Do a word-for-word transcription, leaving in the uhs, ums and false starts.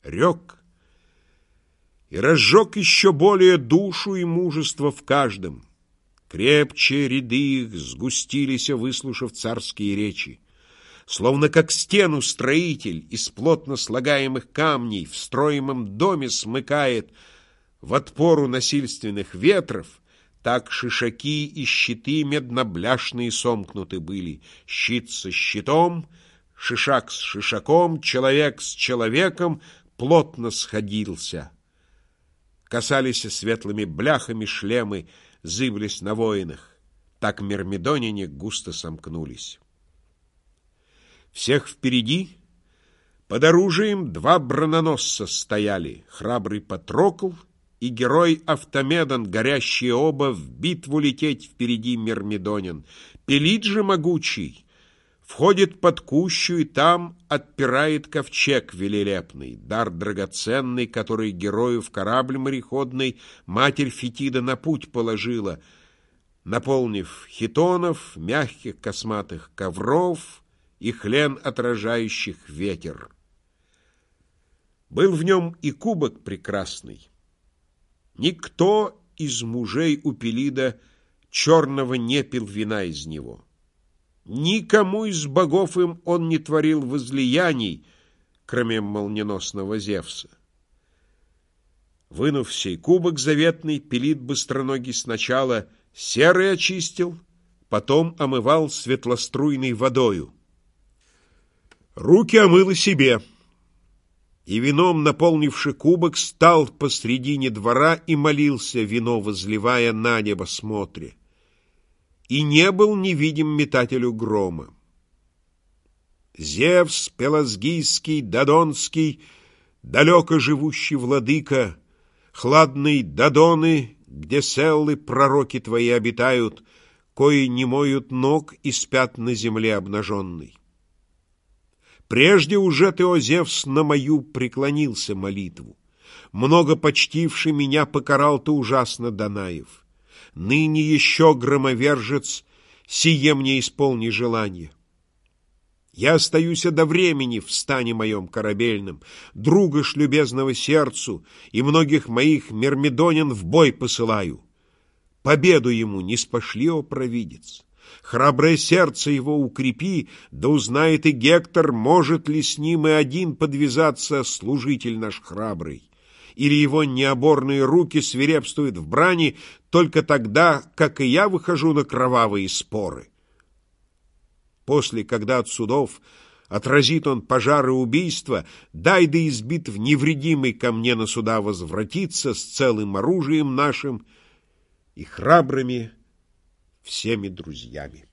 рек и разжег еще более душу и мужество в каждом. Крепче ряды их сгустились, выслушав царские речи. Словно как стену строитель из плотно слагаемых камней в строимом доме смыкает в отпору насильственных ветров, так шишаки и щиты меднобляшные сомкнуты были, щит со щитом, шишак с шишаком, человек с человеком плотно сходился. Касались светлыми бляхами шлемы, зыблись на воинах, так мирмидоняне густо сомкнулись. Всех впереди под оружием два броненосца стояли, храбрый Патрокл и герой Автомедон, горящие оба в битву лететь впереди мирмидонян. Пелид же могучий входит под кущу и там отпирает ковчег велелепный, дар драгоценный, который герою в корабль мореходный матерь Фетида на путь положила, наполнив хитонов, мягких косматых ковров и хлен отражающих ветер. Был в нем и кубок прекрасный. Никто из мужей у Пелида черного не пил вина из него. Никому из богов им он не творил возлияний, кроме молниеносного Зевса. Вынув сей кубок заветный, Пелид быстроногий сначала серый очистил, потом омывал светлоструйной водою. Руки омыл и себе, и вином, наполнивши кубок, стал посредине двора и молился, вино возливая, на небо смотря. И не был невидим метателю грома. Зевс, пеlasгийский, додонский, далеко живущий владыка, хладный Додоны, где селлы пророки твои обитают, кои не моют ног и спят на земле обнаженной. Прежде уже ты, о Зевс, на мою преклонился молитву. Много почтивший меня покарал ты ужасно, Данаев. Ныне еще, громовержец, сие мне исполни желание. Я остаюсь до времени в стане моем корабельном, друга ж любезного сердцу, и многих моих мирмидонян в бой посылаю. Победу ему не спошли, о провидец. Храброе сердце его укрепи, да узнает и Гектор, может ли с ним и один подвязаться служитель наш храбрый. Или его необорные руки свирепствуют в брани только тогда, как и я выхожу на кровавые споры. После, когда от судов отразит он пожары убийства, дай да из битв невредимый ко мне на суда возвратиться с целым оружием нашим и храбрыми всеми друзьями.